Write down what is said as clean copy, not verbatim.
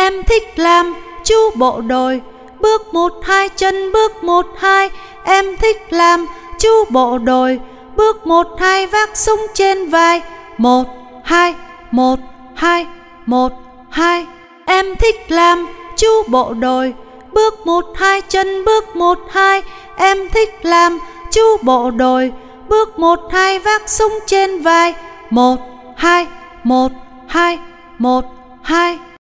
em thích làm chú bộ đội. Bước 1 2 chân bước 1 2, em thích làm chú bộ đội. Bước 1 2 vác súng trên vai. 1 2 1 2 1 2, em thích làm chú bộ đội. Bước 1 2 chân bước 1 2, em thích làm chú bộ đội. Bước 1 2 vác súng trên vai. 1 2 1 2 1 2.